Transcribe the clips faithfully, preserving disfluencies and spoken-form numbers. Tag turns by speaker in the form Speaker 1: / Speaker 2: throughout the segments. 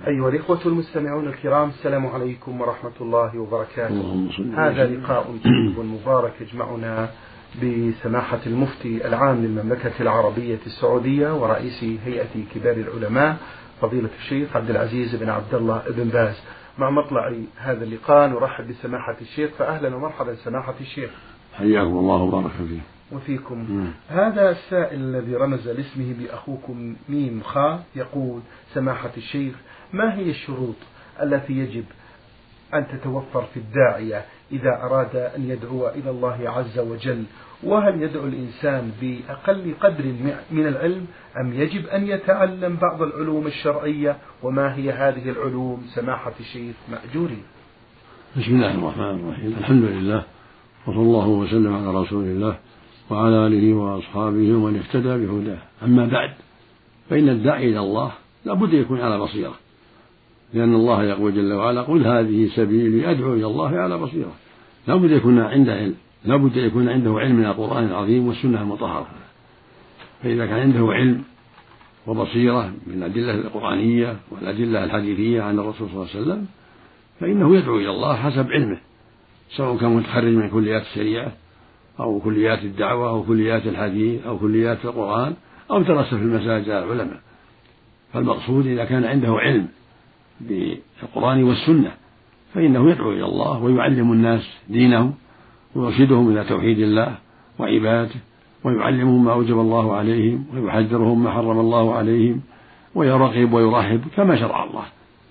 Speaker 1: أيها الإخوة المستمعون الكرام، السلام عليكم ورحمة الله وبركاته. هذا لقاء طيب مبارك يجمعنا بسماحة المفتي العام للمملكة العربية السعودية ورئيس هيئة كبار العلماء فضيلة الشيخ عبد العزيز بن عبد الله بن باز. مع مطلع هذا اللقاء نرحب بسماحة الشيخ، فأهلا ومرحبا سماحة الشيخ.
Speaker 2: حياكم الله وبارك فيه.
Speaker 1: وفيكم. مم. هذا السائل الذي رمز لاسمه بأخوكم ميم خا يقول: سماحة الشيخ، ما هي الشروط التي يجب أن تتوفر في الداعية إذا أراد أن يدعو إلى الله عز وجل؟ وهل يدعو الإنسان بأقل قدر من العلم أم يجب أن يتعلم بعض العلوم الشرعية؟ وما هي هذه العلوم سماحة الشيخ مأجورين؟
Speaker 2: بسم الله الرحمن الرحيم. الحمد لله وصلى الله وسلم على رسول الله وعلى آله وأصحابه ومن اهتدى بهداه. أما بعد، فإن الداعي إلى الله لا بد يكون على بصيرة، لأن الله يقول جل وعلا: قل هذه سبيلي أدعو إلى الله على بصيرة. لا بد يكون عنده علم، لا بد يكون عنده علم من القرآن العظيم والسنة المطهرة. فإذا كان عنده علم وبصيرة من الأدلة القرآنية والأدلة الحديثية عن الرسول صلى الله عليه وسلم فإنه يدعو إلى الله حسب علمه، سواء كان متخرج من كليات الشريعة أو كليات الدعوة أو كليات الحديث أو كليات القرآن أو درس في المساجد العلماء. فالمقصود إذا كان عنده علم بالقرآن والسنة فإنه يدعو إلى الله ويعلم الناس دينهم ويرشدهم إلى توحيد الله وعبادته، ويعلمهم ما أوجب الله عليهم ويحذرهم ما حرم الله عليهم، ويرغب ويرهب كما شرع الله.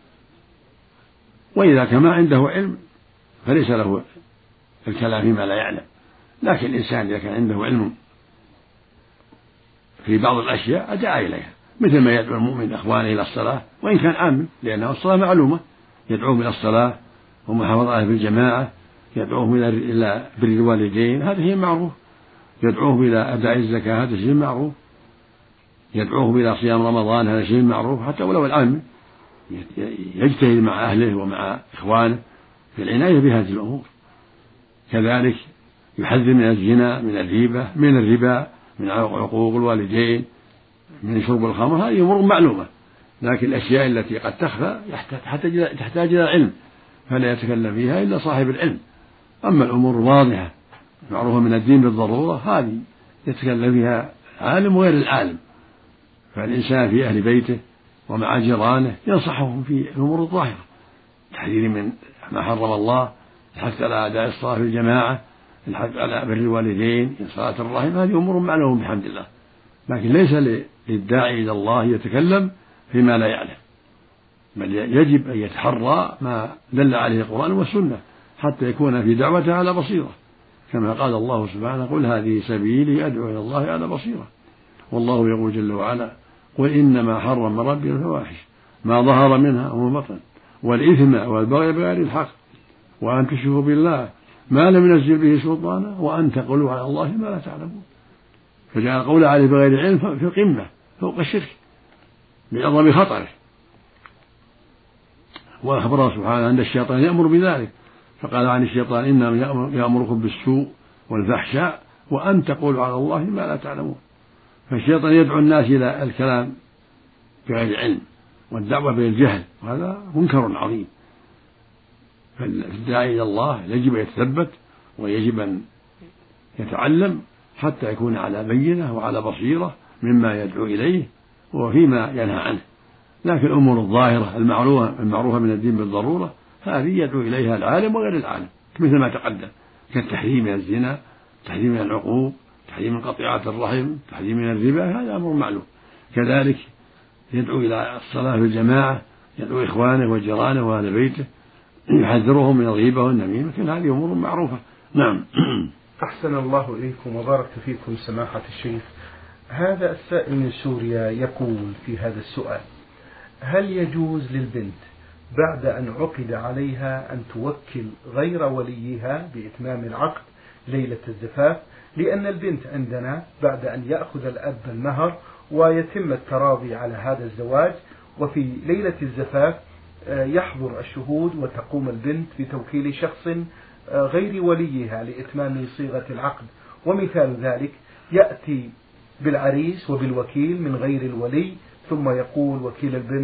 Speaker 2: وإذا كان عنده علم فليس له الكلام فيما لا يعلم، لكن الإنسان إذا كان عنده علم في بعض الأشياء أدعى إليها، مثل ما يدعو المؤمن إخوانه إلى الصلاة وإن كان عام، لأنه الصلاة معلومة، يدعوهم إلى الصلاة ومحافظة في الجماعة، يدعوهم إلى بر الوالدين، هذا شيء معروف، يدعوهم إلى أداء الزكاة، هذا شيء معروف، يدعوهم إلى صيام رمضان، هذا شيء معروف، حتى ولو العام يجتهد مع أهله ومع إخوانه في العناية بهذه الأمور. كذلك يحذر من الزنا، من الريبة، من الربا، من عقوق الوالدين، من شرب الخمر، هذه أمور معلومة. لكن الأشياء التي قد تخفى تحتاج إلى علم، فلا يتكلم فيها إلا صاحب العلم. أما الأمور الواضحة معروفة من الدين بالضرورة هذه يتكلم فيها عالم وغير العالم. فالإنسان في أهل بيته ومع جيرانه ينصحهم في الأمور الظاهرة، تحذير من ما حرم الله، الحث على أداء الصلاة في الجماعة، الحث على بر الوالدين، صلاة الرحم، هذه أمور معلومة بحمد الله. لكن ليس للداعي إلى الله يتكلم فيما لا يعلم، بل يجب أن يتحرى ما دل عليه القرآن والسنة حتى يكون في دعوته على بصيرة، كما قال الله سبحانه: قل هذه سبيلي أدعو إلى الله على بصيرة. والله يقول جل وعلا: قل إنما حرم ربي الفواحش ما ظهر منها وما بطن والإثم والبغي بغير الحق وأن تشركوا بالله ما لم ينزل به سلطانا وأن تقولوا على الله ما لا تعلمون. فجعل القول عليه بغير علم في القمة فوق الشرك بعظم خطره. وأخبره سبحانه أن الشيطان يأمر بذلك، فقال عن الشيطان: إنما يأمركم بالسوء والفحشاء وأن تقولوا على الله ما لا تعلمون. فالشيطان يدعو الناس إلى الكلام بغير علم والدعوة بالجهل، وهذا منكر عظيم. فالداعي إلى الله يجب أن يتثبت ويجب أن يتعلم حتى يكون على بينة وعلى بصيرة مما يدعو إليه وفيما ينهى عنه. لكن الأمور الظاهرة المعروفة المعروفة من الدين بالضرورة هذه يدعو إليها العالم وغير العالم، مثل ما تقدم كالتحريم من الزنا، تحريم من العقوق، تحريم من قطيعة الرحم، تحريم من الربا، هذا أمر معلوم. كذلك يدعو إلى الصلاة في الجماعة، يدعو إخوانه وجيرانه وأهل بيته، يحذرهم من الغيبة والنميمة، كل هذه أمور معروفة. نعم.
Speaker 1: أحسن الله إليكم وبارك فيكم سماحة الشيخ. هذا السائل من سوريا يقول في هذا السؤال: هل يجوز للبنت بعد أن عقد عليها أن توكل غير وليها بإتمام العقد ليلة الزفاف؟ لأن البنت عندنا بعد أن يأخذ الأب المهر ويتم التراضي على هذا الزواج، وفي ليلة الزفاف يحضر الشهود وتقوم البنت بتوكيل شخص غير وليها لإتمام صيغة العقد. ومثال ذلك يأتي بالعريس وبالوكيل من غير الولي، ثم يقول وكيل البنت: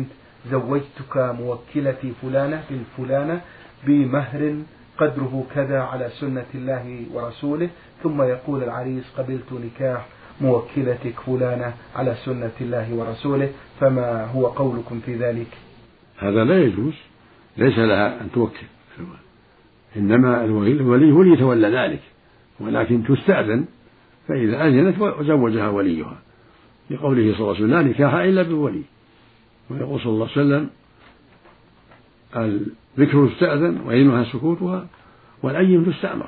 Speaker 1: زوجتك موكلتي فلانة بنت فلانة بمهر قدره كذا على سنة الله ورسوله، ثم يقول العريس قبلت نكاح موكلتك فلانة على سنة الله ورسوله، فما هو قولكم في ذلك؟
Speaker 2: هذا لا يجوز، ليس لها أن توكل، إنما الولي هو اللي يتولى ذلك، ولكن تستأذن، فإذا أذنت زوجها وليها، لقوله صلى الله عليه وسلم لا نكاح إلا بالولي. ويقول صلى الله عليه وسلم الذكر تستأذن وإذنها سكوتها، والأيم تستأمر.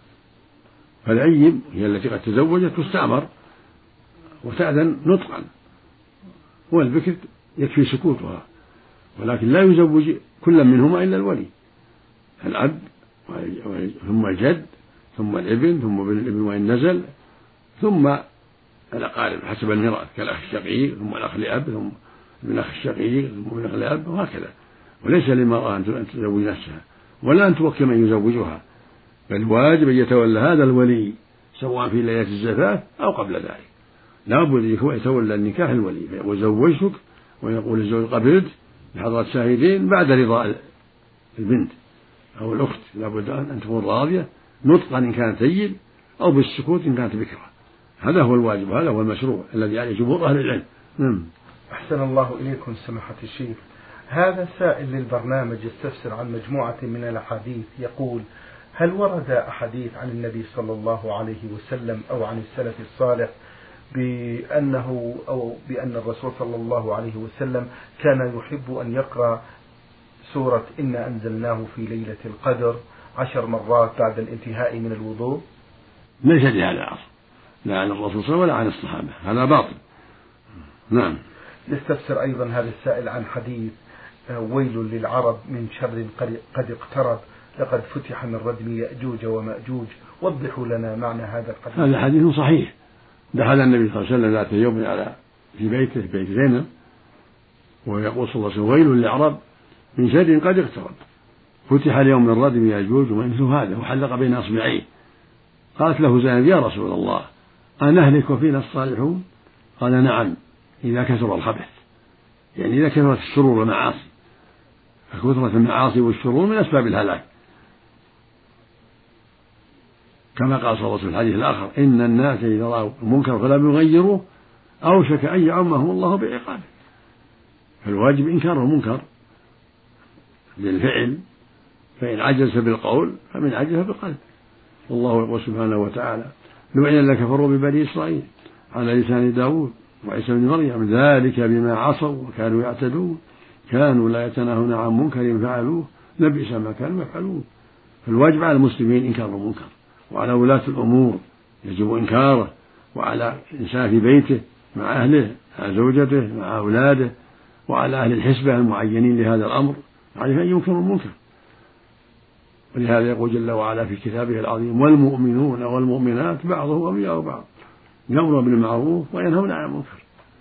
Speaker 2: فالأيم هي التي قد تزوجت تستأمر وتأذن نطقا، والبكر يكفي سكوتها، ولكن لا يزوج كل منهما إلا الولي، الأب ثم الجد ثم الابن ثم ابن الابن وإن نزل، ثم الأقارب حسب الميراث كالأخ الشقيق ثم الأخ لأب ثم ابن أخ الشقيق ثم ابن أخ لأب، وهكذا. وليس للمرأة أن تزوج نفسها ولا أن توكل من يزوجها، بل واجب أن يتولى هذا الولي سواء في ليلة الزفاف أو قبل ذلك، لا بد أن يتولى النكاح الولي، فيقول زوجتك ويقول الزوج قبلت بحضرة شاهدين بعد رضا البنت أو الأخت، لا بد أن تكون راضية نطقا إن كانت سيد أو بالسكوت إن كانت بكرة. هذا هو الواجب، هذا هو المشروع الذي عليه جمهور أهل العلم. نعم.
Speaker 1: أحسن الله إليكم سماحة الشيخ. هذا سائل للبرنامج يستفسر عن مجموعة من الأحاديث، يقول هل ورد أحاديث عن النبي صلى الله عليه وسلم أو عن السلف الصالح بأنه أو بأن الرسول صلى الله عليه وسلم كان يحب أن يقرأ سورة إنا أنزلناه في ليلة القدر عشر مرات بعد الانتهاء من الوضوء؟
Speaker 2: ليس لهذا أصل، لا عن الرسول صلى الله عليه وسلم ولا عن الصحابة، هذا باطل. نعم.
Speaker 1: يستفسر أيضا هذا السائل عن حديث ويل للعرب من شر قد اقترب لقد فتح من ردم يأجوج ومأجوج، وضحوا لنا معنى هذا الحديث.
Speaker 2: هذا حديث صحيح، دخل النبي صلى الله عليه وسلم ذات يوم على في بيته في بيت زينب ويقول صلى الله عليه وسلم ويل للعرب من شر قد اقترب فتح اليوم من ردم يأجوج ومثل هذا، وحلق بين أصبعيه. قالت له زينب يا رسول الله أنهلك وفينا الصالحون؟ قال نعم إذا كثر الخبث، يعني إذا كثرت الشرور والمعاصي، فكثرة المعاصي والشرور من أسباب الهلاك، كما قال صلى الله عليه وسلم في الحديث الآخر إن الناس إذا رأوا المنكر فلم يغيروه أوشك أن يعمهم الله بعقابه. فالواجب إنكار المنكر بالفعل، فإن عجز بالقول فمن عجز بالقلب. والله يقول سبحانه وتعالى لعن الذين كفروا ببني إسرائيل على لسان داود وعيسى بن مريم ذلك بما عصوا وكانوا يعتدون كانوا لا يتناهون عن منكر فعلوه لبئس ما كانوا يفعلون. فالواجب على المسلمين إنكار المنكر، وعلى ولاة الأمور يجب إنكاره، وعلى الإنسان في بيته مع أهله مع زوجته مع أولاده وعلى أهل الحسبة المعينين لهذا الأمر عليه أن ينكروا المنكر. ولهذا يقول جل وعلا في كتابه العظيم والمؤمنون والمؤمنات بعضهم أولياء بعض يأمرون بالمعروف وينهون عن المنكر.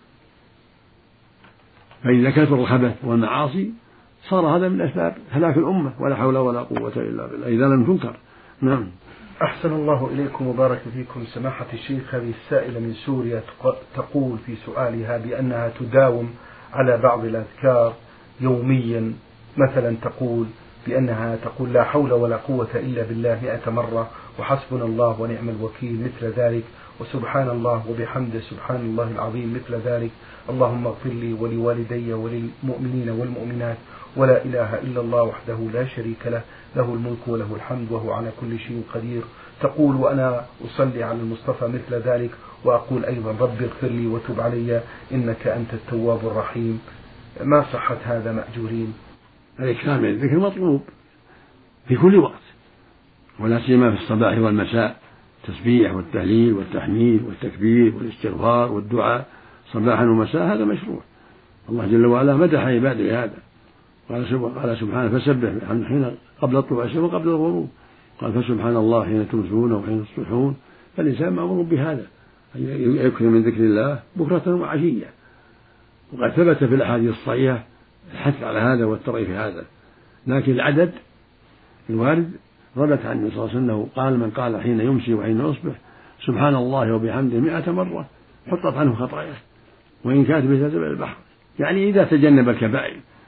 Speaker 2: فإذا كثر الخبث والمعاصي صار هذا من أسباب هلاك الأمة، ولا حول ولا قوة إلا بالله إذا لم تنكر. نعم.
Speaker 1: أحسن الله إليكم وبارك فيكم سماحة الشيخ. هذه السائلة من سوريا تقول في سؤالها بأنها تداوم على بعض الأذكار يوميا، مثلا تقول بأنها تقول لا حول ولا قوة إلا بالله مئة مرة، وحسبنا الله ونعم الوكيل مثل ذلك، وسبحان الله وبحمده سبحان الله العظيم مثل ذلك، اللهم اغفر لي ولوالدي وللمؤمنين والمؤمنات، ولا إله إلا الله وحده لا شريك له له الملك وله الحمد وهو على كل شيء قدير. تقول وأنا أصلي على المصطفى مثل ذلك، وأقول أيضا رب اغفر لي وتب علي إنك أنت التواب الرحيم. ما صحة هذا مأجورين؟
Speaker 2: الإكثار من الذكر مطلوب في كل وقت، ولا سيما في الصباح والمساء، التسبيح والتهليل والتحميد والتكبير والاستغفار والدعاء صباحا ومساء، هذا مشروع. الله جل وعلا مدح عباده بهذا، قال سبحانه فسبح حين قبل طلوع الشمس وقبل الغروب، قال فسبحان الله حين تمسون وحين تصبحون. فالإنسان مأمور بهذا يكثر من ذكر الله بكرة وعشية، وقد ثبت في الأحاديث الصحيحة الحث على هذا والترغيب في هذا، لكن العدد الوارد ثبت عن النبي صلى الله عليه وسلم قال من قال حين يمسي وحين يصبح سبحان الله وبحمده مئة مرة حطت عنه خطاياه وإن كانت مثل زبد البحر، يعني إذا تجنب الكبائر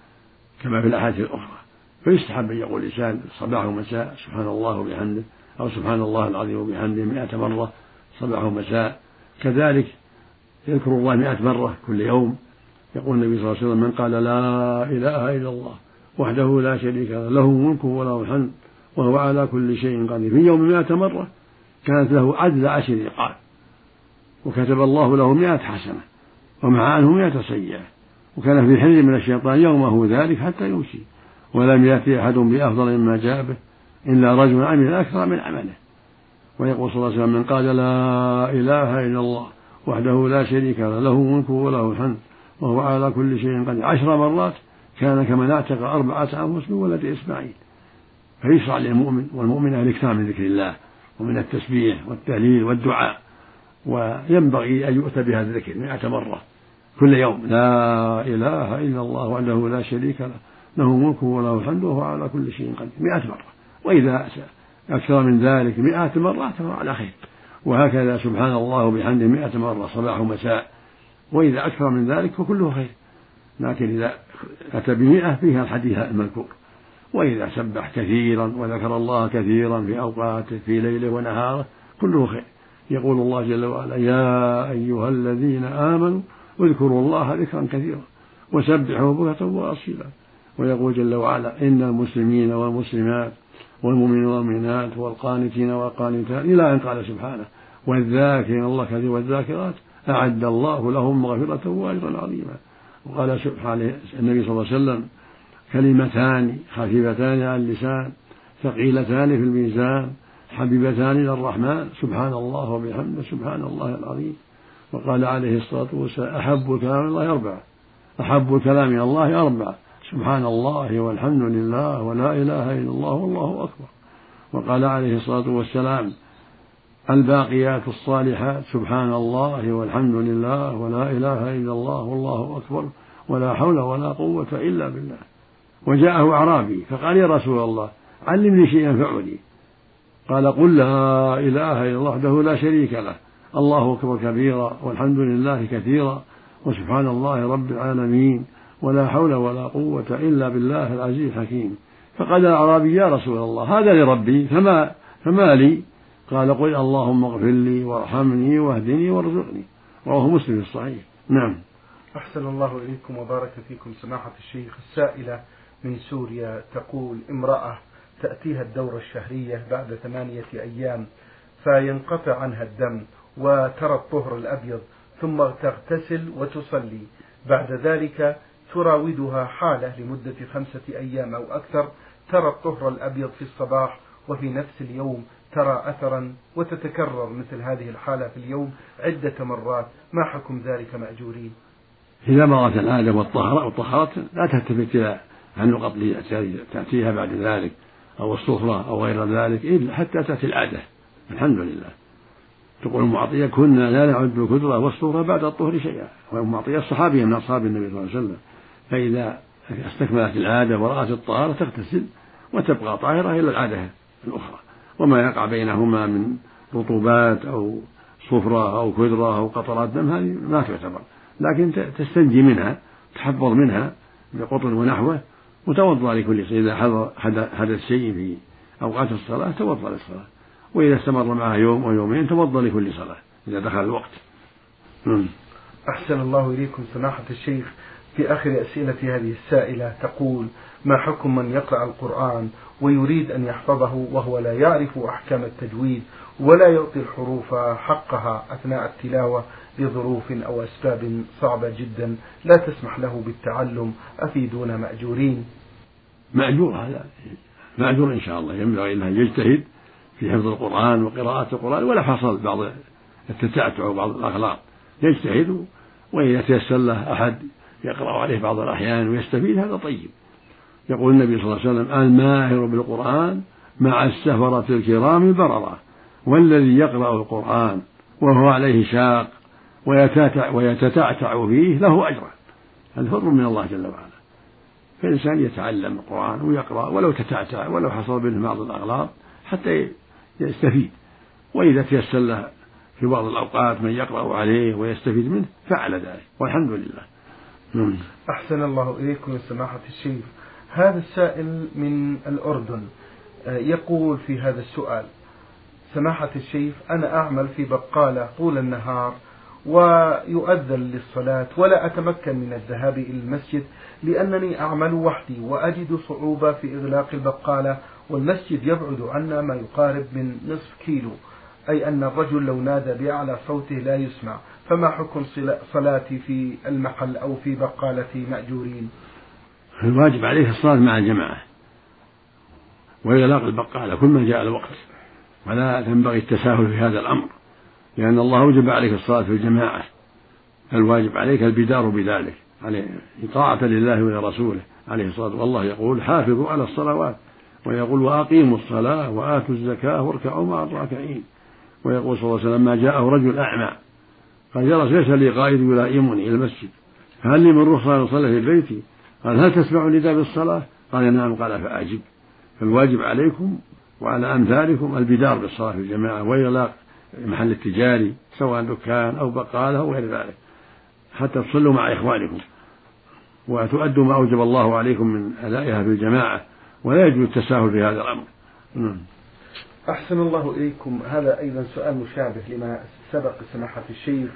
Speaker 2: كما في الأحاديث الأخرى. فيستحب أن يقول الإنسان صباح ومساء سبحان الله وبحمده، أو سبحان الله العظيم وبحمده مئة مرة صباح ومساء. كذلك يذكر الله مئة مرة كل يوم. يقول النبي صلى الله عليه وسلم: من قال لا إله إلا الله وحده لا شريك له له الملك وله الحمد وهو على كل شيء قدير في يوم مئة مرة كانت له عدل عشر رقاب، وكتب الله له مئة حسنة ومع عنه مئة سيئة، وكان في حل من الشيطان يومه ذلك حتى يمسي، ولم يأتي أحد بأفضل مما جاء به إلا رجل عمل أكثر من عمله. ويقول صلى الله عليه وسلم: من قال لا إله إلا الله وحده لا شريك له له الملك وله الحمد وهو على كل شيء قدير عشر مرات كان كمن اعتق أربعة أنفس من ولد إسماعيل. فيشرع للمؤمن والمؤمن أن يكثر من ذكر الله ومن التسبيح والتهليل والدعاء، وينبغي أن يؤتى بهذا الذكر مئة مرة كل يوم: لا إله إلا الله وحده لا شريك له له الملك وله الحمد وهو على كل شيء قدير مئة مرة. وإذا أكثر من ذلك مئة مرة فهو على خير. وهكذا سبحان الله وبحمده مئة مرة صباح ومساء. وإذا أكثر من ذلك فكله خير، لكن إذا أتى بمئة فيها الحديث المذكور. وإذا سبح كثيرا وذكر الله كثيرا في أوقاته في ليله ونهاره كله خير. يقول الله جل وعلا: يا أيها الذين آمنوا اذكروا الله ذكرا كثيرا وسبحوا بكرة وأصيلا. ويقول جل وعلا: إن المسلمين والمسلمات والمؤمنين والمؤمنات والقانتين والقانتات إلى أن قال سبحانه: والذاكرين الله كثيرا والذاكرات أعد الله لهم مغفرة وأجرا عظيما. وقال سبحانه النبي صلى الله عليه وسلم: كلمتان خفيفتان على اللسان ثقيلتان في الميزان حبيبتان إلى الرحمن سبحان الله وبحمده سبحان الله العظيم. وقال عليه الصلاة والسلام: أحب الكلام إلى الله أربعة أحب الكلام إلى الله أربعة سبحان الله والحمد لله ولا إله إلا الله والله أكبر. وقال عليه الصلاة والسلام: الباقيات الصالحات سبحان الله والحمد لله ولا إله إلا الله والله أكبر ولا حول ولا قوة إلا بالله. وجاءه أعرابي فقال: يا رسول الله علمني شيئا ينفعني. قال: قل لا إله إلا الله وحده لا شريك له الله أكبر كبيرا والحمد لله كثيرا وسبحان الله رب العالمين ولا حول ولا قوة إلا بالله العزيز الحكيم. فقال الأعرابي: يا رسول الله هذا لربي فما, فما لي؟ قال: قل اللهم اغفر لي وارحمني واهدني وارزقني. رواه مسلم الصحيح. نعم.
Speaker 1: أحسن الله إليكم وبارك فيكم سماحة الشيخ. السائلة من سوريا تقول: امرأة تأتيها الدورة الشهرية بعد ثمانية أيام فينقطع عنها الدم وترى الطهر الأبيض ثم تغتسل وتصلي، بعد ذلك تراودها حالة لمدة خمسة أيام أو أكثر، ترى الطهر الأبيض في الصباح وفي نفس اليوم ترى أثرا، وتتكرر مثل هذه الحالة في اليوم عدة مرات، ما حكم ذلك مأجورين؟
Speaker 2: إذا مرت العادة والطهارة لا تلتفت إلى النقط تأتيها بعد ذلك أو الصفرة أو غير ذلك إلا حتى تأتي العادة. الحمد لله. تقول أم عطية: كنا لا نعد الكدرة والصفرة بعد الطهر شيئا. وأم عطية الصحابية من أصحاب النبي صلى الله عليه وسلم، فإذا استكملت العادة ورأت الطهارة تغتسل وتبقى طاهرة إلى العادة الأخرى، وما يقع بينهما من رطوبات أو صفرة أو كدرة أو قطرات دم هذه ما تعتبر، لكن تستنجي منها تحفظ منها بقطن ونحوه وتوضأ لكل شيء. إذا حدث شيء في أوقات الصلاة توضأ للصلاة، وإذا استمر معها يوم ويومين توضأ لكل صلاة إذا دخل الوقت. م.
Speaker 1: أحسن الله إليكم سماحة الشيخ. في آخر أسئلة هذه السائلة تقول: ما حكم من يقرأ القرآن ويريد أن يحفظه وهو لا يعرف أحكام التجويد ولا يعطي الحروف حقها أثناء التلاوة لظروف أو أسباب صعبة جدا لا تسمح له بالتعلم، أفيدونا مأجورين؟
Speaker 2: مأجور، هذا مأجور إن شاء الله. ينبغي له أن يجتهد في حفظ القرآن وقراءة القرآن ولا حصل بعض التتعتع وبعض الأغلاط، يجتهد، وإذا تيسر له أحد يقرأ عليه بعض الأحيان ويستفيد هذا طيب. يقول النبي صلى الله عليه وسلم: الماهر بالقرآن مع السفرة الكرام البررة، والذي يقرأ القرآن وهو عليه شاق ويتتعتع فيه له أجران. الفضل من الله جل وعلا. فالإنسان يتعلم القرآن ويقرأ ولو تتعتع ولو حصل منه بعض الأغلاط حتى يستفيد، وإذا تيسر له في بعض الأوقات من يقرأ عليه ويستفيد منه فعل ذلك، والحمد لله.
Speaker 1: أحسن الله إليكم سماحة الشيخ. هذا السائل من الأردن يقول في هذا السؤال: سماحة الشيخ، أنا أعمل في بقالة طول النهار ويؤذن للصلاة ولا أتمكن من الذهاب إلى المسجد لأنني أعمل وحدي وأجد صعوبة في إغلاق البقالة، والمسجد يبعد عنا ما يقارب من نصف كيلو، أي أن الرجل لو نادى بأعلى صوته لا يسمع، فما حكم صلاتي في المحل أو في بقالتي مأجورين؟
Speaker 2: الواجب عليه الصلاة مع الجماعة وإغلاق البقالة كل ما جاء الوقت، ولا تنبغي التساهل في هذا الأمر، لأن الله أوجب عليك الصلاة في الجماعة، الواجب عليك البدار بذلك، عليه طاعة لله ولرسوله عليه الصلاة والسلام. والله يقول: حافظوا على الصلوات، ويقول: وأقيموا الصلاة وآتوا الزكاة واركعوا مع الراكعين. ويقول صلى الله عليه وسلم: ما جاءه رجل أعمى قال: يا رسول ليس لي قائد يلائمني إلى المسجد، فهل لي من رخصة أن أصلي في بيتي؟ قال: هل تسمع نداء بالصلاة؟ قال: نعم. قال: فأجب. فالواجب عليكم وعلى أمثالكم البدار بالصلاة في الجماعة وإغلاق المحل التجاري سواء دكان أو بقالة أو غير ذلك، حتى تصلوا مع إخوانكم وتؤدوا ما أوجب الله عليكم من أدائها في الجماعة، ولا يجوز التساهل في هذا الأمر.
Speaker 1: أحسن الله إليكم. هذا أيضا سؤال مشابه لما سبق سماحة الشيخ.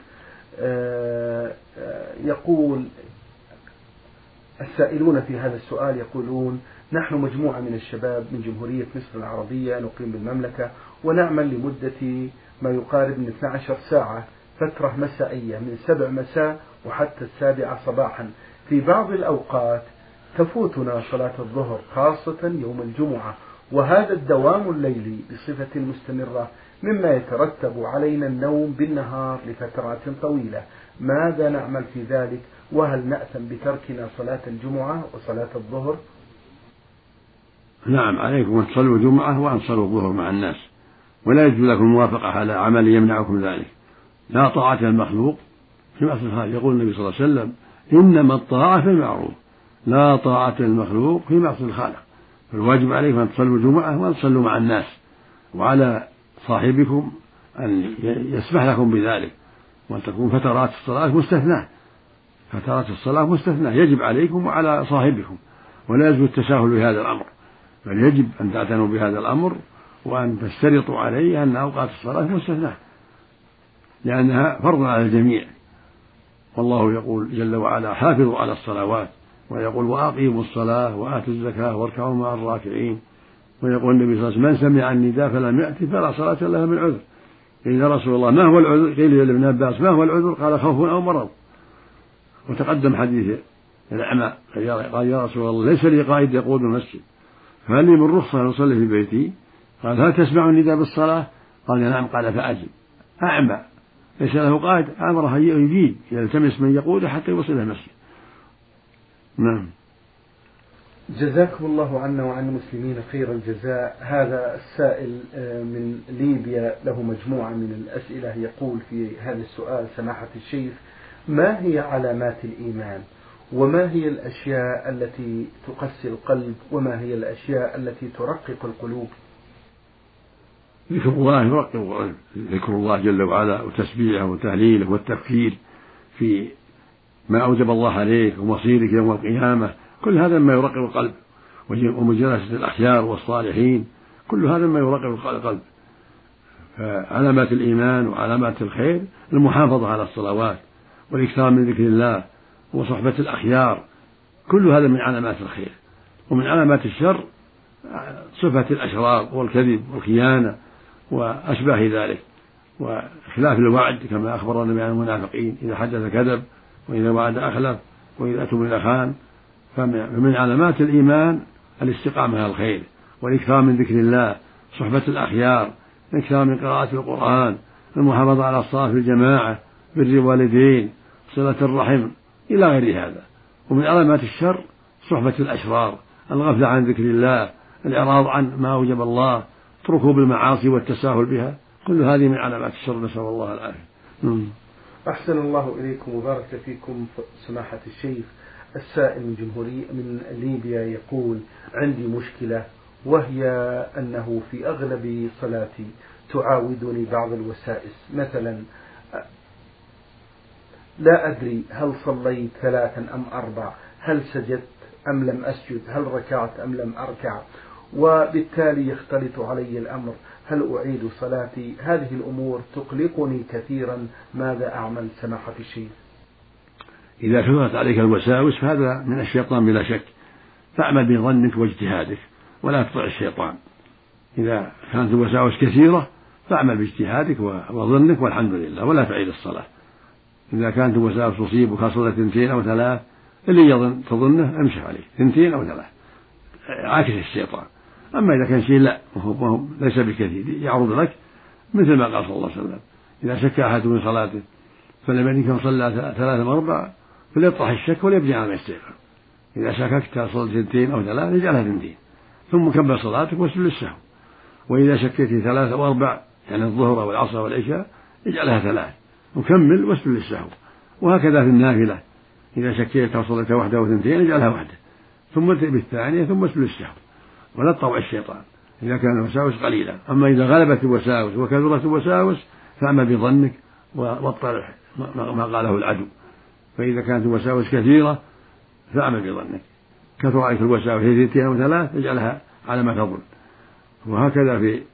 Speaker 1: يقول السائلون في هذا السؤال يقولون: نحن مجموعة من الشباب من جمهورية مصر العربية نقيم بالمملكة ونعمل لمدة ما يقارب من اثنتي عشرة ساعة فترة مسائية من سبع مساء وحتى السابعة صباحا. في بعض الأوقات تفوتنا صلاة الظهر خاصة يوم الجمعة، وهذا الدوام الليلي بصفة مستمرة مما يترتب علينا النوم بالنهار لفترات طويلة. ماذا نعمل في ذلك؟ وهل نأثم بتركنا صلاة الجمعة وصلاة الظهر؟
Speaker 2: نعم، عليكم أن تصلوا الجمعة وأن تصلوا الظهر مع الناس، ولا يجوز لكم الموافقة على عمل يمنعكم ذلك. لا طاعة المخلوق في معصية الخالق. يقول النبي صلى الله عليه وسلم: إنما الطاعة في المعروف، لا طاعة المخلوق في معصية الخالق. فالواجب عليكم أن تصلوا الجمعة وأن تصلوا مع الناس، وعلى صاحبكم أن يسمح لكم بذلك، وأن تكون فترات الصلاة مستثناة، فترات الصلاة مستثناة يجب عليكم وعلى صاحبكم، ولا يجوز التساهل بهذا الأمر، بل يجب أن تعتنوا بهذا الأمر وأن تشترطوا عليه أن أوقات الصلاة مستثناة، لأنها فرض على الجميع. والله يقول جل وعلا: حافظوا على الصلوات، ويقول: وأقيموا الصلاة وآتوا الزكاة واركعوا مع الراكعين. ويقول النبي صلى الله عليه وسلم: من سمع النداء فلم يأتي فلا صلاة له من عذر. قيل: يا رسول الله ما هو العذر؟ قيل لابن عباس: ما هو العذر؟ قال: خوف أو مرض. وتقدم حديث الأعمى قال: يا رسول الله ليس لي قائد يقود المسجد، فهل لي من رخصة أن أصلي في بيتي؟ قال: هل تسمع النداء بالصلاة؟ قال: نعم. قال: فأجب. أعمى ليس له قائد أمره يجيب يلتمس من يقوده حتى يوصل إلى المسجد. نعم.
Speaker 1: جزاكم الله عنا وعن المسلمين خير الجزاء. هذا السائل من ليبيا له مجموعة من الأسئلة، يقول في هذا السؤال: سماحة الشيخ، ما هي علامات الإيمان؟ وما هي الأشياء التي تقسي القلب؟ وما هي الأشياء التي ترقق القلوب؟
Speaker 2: ذكر الله يرقق القلب، ذكر الله جل وعلا وتسبيحه وتهليله والتفكير في ما أوجب الله عليك ومصيرك يوم القيامة، كل هذا ما يرقق القلب، ومجالسة الأخيار والصالحين، كل هذا ما يرقق القلب. فعلامات الإيمان وعلامات الخير المحافظة على الصلوات والإكثار من ذكر الله وصحبة الأخيار، كل هذا من علامات الخير. ومن علامات الشر صفة الأشرار والكذب والخيانة وأشباه ذلك، وخلاف الوعد كما أخبر النبي عن المنافقين: إذا حدث كذب، وإذا وعد أخلف، وإذا أتمن خان. فمن علامات الإيمان الاستقامة على الخير والإكثار من ذكر الله، صحبة الأخيار، الإكثار من قراءة القرآن، المحافظة على الصلاة في الجماعة، بر الوالدين، صلة الرحم، إلى غير هذا. ومن علامات الشر صحبة الأشرار، الغفلة عن ذكر الله، الإعراض عن ما أوجب الله، تركوا بالمعاصي والتساهل بها، كل هذه من علامات الشر، نسأل الله العافية.
Speaker 1: أحسن الله إليكم وبارك فيكم سماحة الشيخ. السائل من جمهورية من ليبيا يقول: عندي مشكلة، وهي أنه في أغلب صلاتي تعاودني بعض الوسائس، مثلا لا أدري هل صليت ثلاثا أم أربع، هل سجدت أم لم أسجد، هل ركعت أم لم أركع، وبالتالي يختلط علي الأمر، هل أعيد صلاتي؟ هذه الأمور تقلقني كثيرا، ماذا أعمل سماحة الشيخ؟
Speaker 2: إذا كثرت عليك الوساوس فهذا من الشيطان بلا شك، فاعمل بظنك واجتهادك ولا تطع الشيطان. إذا كانت الوساوس كثيرة فاعمل باجتهادك وظنك والحمد لله ولا تعيد الصلاة. إذا كانت الوساوس تصيبك صلى اثنتين أو ثلاث اللي يظن تظنه امشي عليه اثنتين أو ثلاث، عاكس الشيطان. أما إذا كان شيء لا وهو ليس بكثير يعرض لك، مثل ما قال صلى الله عليه وسلم: إذا شك أحد من صلاته فلم يدرك كم صلى ثلاثة أربع فليطرح الشك وليبني على ما يستيقظ. إذا شككت صلى اثنتين أو ثلاث اجعلها اثنتين ثم كمل صلاتك واسجد للسهو. وإذا شكيت ثلاثة أو أربع يعني الظهر أو العصر والعشاء اجعلها ثلاث وكمل واسجد للسهو. وهكذا في النافلة، إذا شكيت وصلت واحدة أو اثنتين اجعلها واحدة ثم ابدأ بالثانية ثم اسجد للسهو ولا تطوع الشيطان إذا كان الوساوس قليلا. أما إذا غلبت الوساوس وكثرت الوساوس فاعمل بظنك واطرح ما قاله العدو. فإذا كانت الوساوس كثيرة فاعمل بظنك، كثر عليك الوساوس هي اثنتين أو ثلاث اجعلها على ما تظن. وهكذا في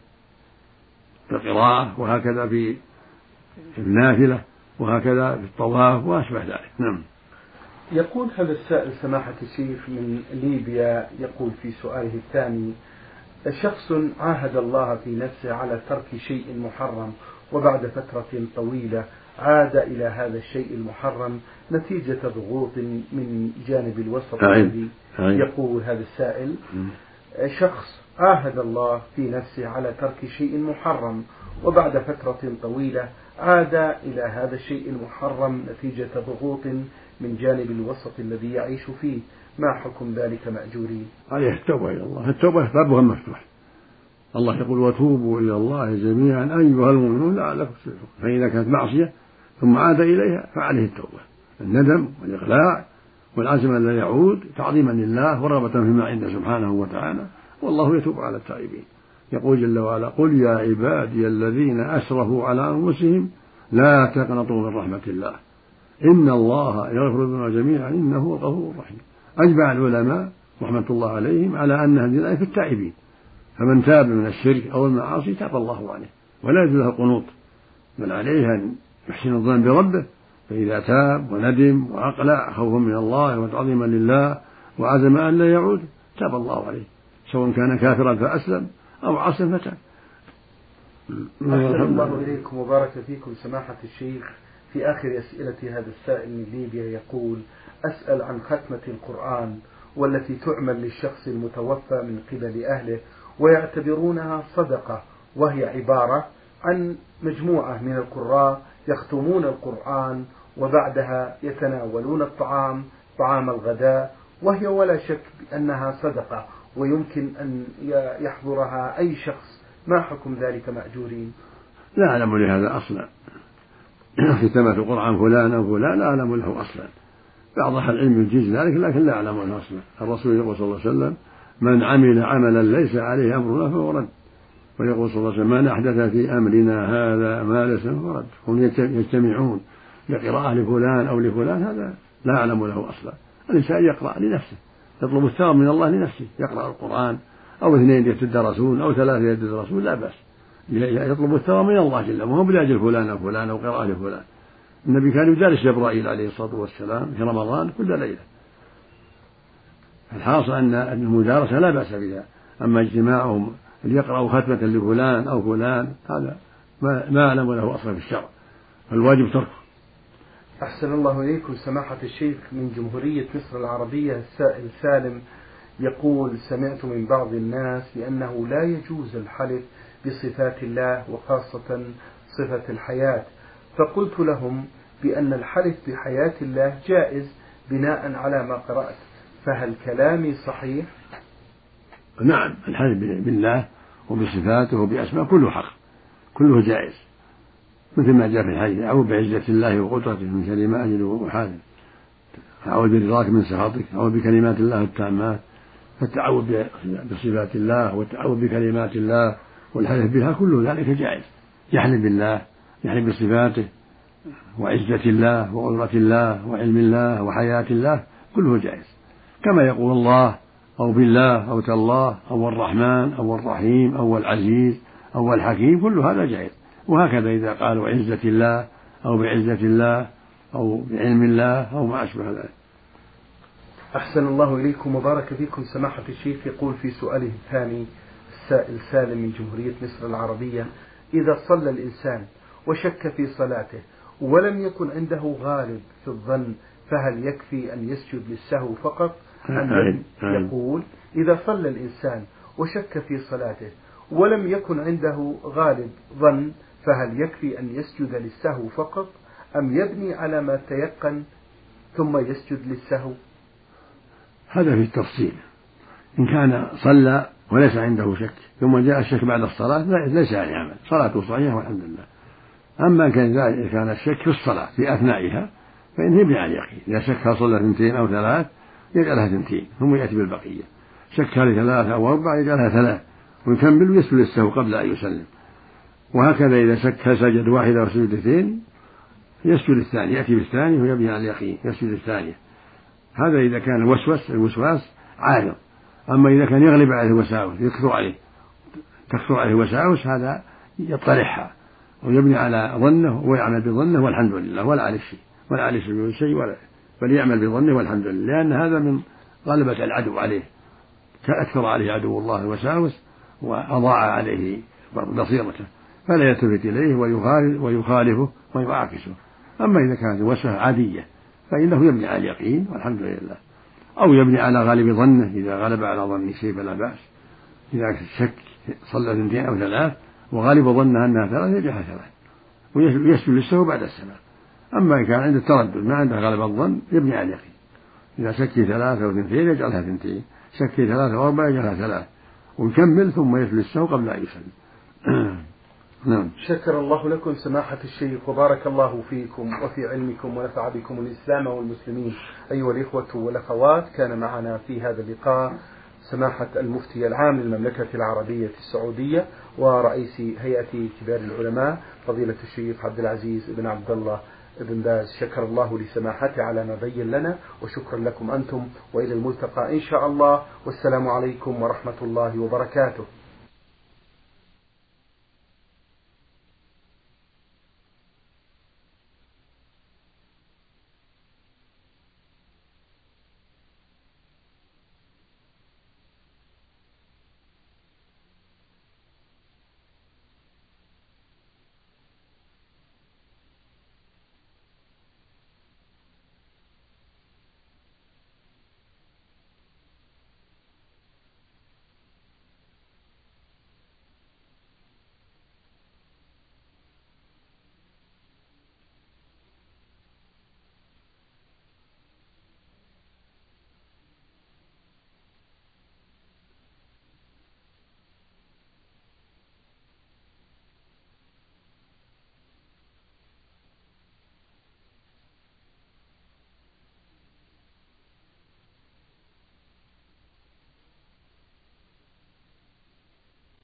Speaker 2: القراءة، وهكذا في النافلة، وهكذا في الطواف وأشبه ذلك. نعم.
Speaker 1: يقول هذا السائل سماحة الشيخ من ليبيا، يقول في سؤاله الثاني: شخص عاهد الله في نفسه على ترك شيء محرم، وبعد فترة طويلة عاد إلى هذا الشيء المحرم نتيجة ضغوط من جانب الوسط الذي يقول هذا السائل: شخص عاهد الله في نفسه على ترك شيء محرم، وبعد فترة طويلة عاد إلى هذا الشيء المحرم نتيجة ضغوط من جانب الوسط الذي يعيش فيه، ما حكم ذلك مأجورين؟
Speaker 2: عليه التوبة إلى الله، التوبة بابها مفتوح. الله يقول: وتوبوا إلى الله جميعا أيها المؤمنون لعلكم تفلحون. فإذا كانت معصية ثم عاد إليها فعليه التوبة، الندم والإقلاع والعزم أن لا يعود، تعظيما لله ورغبة فيما عنده سبحانه وتعالى، والله يتوب على التائبين. يقول جل وعلا: قل يا عبادي الذين أسرفوا على أنفسهم لا تقنطوا من رحمة الله إن الله يغفر الذنوب جميعا إنه هو الغفور الرحيم. أجمع العلماء رحمة الله عليهم على أن هذه الآية في التائبين، فمن تاب من الشرك أو المعاصي تاب الله عليه ولا يجوز له القنوط، بل عليه أن يحسن الظن بربه، فإذا تاب وندم وأقلع خوفا من الله وتعظيما لله وعزم أن لا يعود تاب الله عليه، سواء كان كافرا فأسلم أو عاصيا فتاب.
Speaker 1: أحسن الله إليكم وبارك فيكم سماحة الشيخ. في آخر أسئلة هذا السائل من ليبيا يقول: أسأل عن ختمة القرآن والتي تعمل للشخص المتوفى من قبل أهله ويعتبرونها صدقة، وهي عبارة عن مجموعة من القراء يختمون القرآن وبعدها يتناولون الطعام طعام الغداء، وهي ولا شك بأنها صدقة ويمكن أن يحضرها أي شخص، ما حكم ذلك مأجورين؟
Speaker 2: لا أعلم لهذا أصلا، ختمة القرآن فلان أو فلان لا أعلم له أصلا. بعض أهل العلم يجيز ذلك لكن لا أعلم له أصلا. الرسول يقول صلى الله عليه وسلم: من عمل عملا ليس عليه أمرنا فهو رد. ويقول صلى الله عليه وسلم: من أحدث في أمرنا هذا ما ليس فهو رد. هم يجتمعون لقراءة لفلان أو لفلان، هذا لا أعلم له أصلا. الإنسان يقرأ لنفسه، يطلب الثواب من الله لنفسه، يقرأ القرآن أو اثنين يتدرسون أو ثلاثة يتدرسون لا بأس، يطلب الثواب من الله جل وعلا، وهو بلاجل فلان أو فلان أو قراءة لفلان. النبي كان يدارس جبرائيل عليه الصلاة والسلام في رمضان كل ليلة. الحاصل أن المدارسة لا بأس بها، أما اجتماعهم ليقرأوا ختمة لفلان أو فلان هذا ما أعلم له أصلا في الشرع، فالواجب تركه.
Speaker 1: أحسن الله إليكم سماحة الشيخ. من جمهورية مصر العربية السائل سالم يقول: سمعت من بعض الناس بأنه لا يجوز الحلف بصفات الله وخاصة صفة الحياة، فقلت لهم بأن الحلف بحياة الله جائز بناء على ما قرأت، فهل كلامي صحيح؟
Speaker 2: نعم، الحلف بالله وبصفاته وبأسماء كله حق، كله جائز، مثل ما جاء في الحديث: أعوذ بعزة الله وقدرته من شر ما أجد وأحاذر، أعوذ برضاك من سخطك، أعوذ بكلمات الله التامات. فالتعوذ بصفات الله والتعوذ بكلمات الله والحلف بها كل ذلك جائز. يحلف بالله، يحلف بصفاته وعزة الله وقدرة الله وعلم الله وحياة الله كله جائز. كما يقول الله أو بالله أو تالله أو الرحمن أو الرحيم أو العزيز أو الحكيم، كل هذا جائز. وهكذا إذا قالوا عزة الله أو بعزة الله أو بعلم الله أو ما أشبه ذلك.
Speaker 1: أحسن الله إليكم وبارك فيكم سماحة الشيخ. يقول في سؤاله الثاني السائل سالم من جمهورية مصر العربية: إذا صلى الإنسان وشك في صلاته ولم يكن عنده غالب في الظن فهل يكفي أن يسجد للسهو فقط؟ أم يقول: إذا صلى الإنسان وشك في صلاته ولم يكن عنده غالب ظن فهل يكفي أن يسجد للسهو فقط أم يبني على ما تيقن ثم يسجد للسهو؟
Speaker 2: هذا في التفصيل. إن كان صلى وليس عنده شك ثم جاء الشك بعد الصلاة ليس عليه عمل، صلاته صحيحة والحمد لله. أما إن كان الشك في الصلاة في أثنائها فإنه يبني على اليقين. إذا شك صلى ثنتين أو ثلاث يجعلها ثنتين ثم يأتي بالبقية، شك لثلاث أو أربع يجعلها ثلاث ويكمل ويسجد للسهو قبل أن يسلم. وهكذا إذا شك سجد واحدة وسجدتين يسجد الثاني، يأتي بالثاني ويبني على اليقين يسجد الثانية. هذا إذا كان الوسوس الوسواس عارض. أما إذا كان يغلب عليه الوساوس يكثر عليه تكثر عليه الوساوس هذا يطرحها ويبني على ظنه ويعمل بظنه والحمد لله، ولا عليه شيء ولا عليه شيء ولا بل يعمل بظنه والحمد لله، لأن هذا من غلبة العدو عليه، كأكثر عليه عدو الله الوساوس وأضاع عليه بصيرته، فلا يلتفت إليه ويخالفه ويعاكسه. أما إذا كانت الوسوسة عادية فإنه يبني على اليقين والحمد لله، أو يبني على غالب ظنه. إذا غلب على ظنه شيء فلا بأس. إذا شك صلى اثنتين أو ثلاث وغالب ظنه أنها ثلاث يجعلها ثلاث ويسجد للسهو بعد السلام. أما إن كان عنده التردد ما عنده غالب الظن يبني على اليقين. إذا شك ثلاثة أو اثنتين يجعلها اثنتين، شك ثلاثة وأربعة يجعلها ثلاث ويكمل ثم يسجد للسهو قبل أن يسلم. نعم.
Speaker 1: شكر الله لكم سماحة الشيخ وبارك الله فيكم وفي علمكم ونفع بكم الإسلام والمسلمين. أيها الإخوة والأخوات، كان معنا في هذا اللقاء سماحة المفتي العام للمملكة العربية السعودية ورئيس هيئة كبار العلماء فضيلة الشيخ عبد العزيز بن عبد الله بن باز. شكر الله لسماحته على ما بين لنا، وشكرا لكم أنتم، وإلى الملتقى إن شاء الله، والسلام عليكم ورحمة الله وبركاته.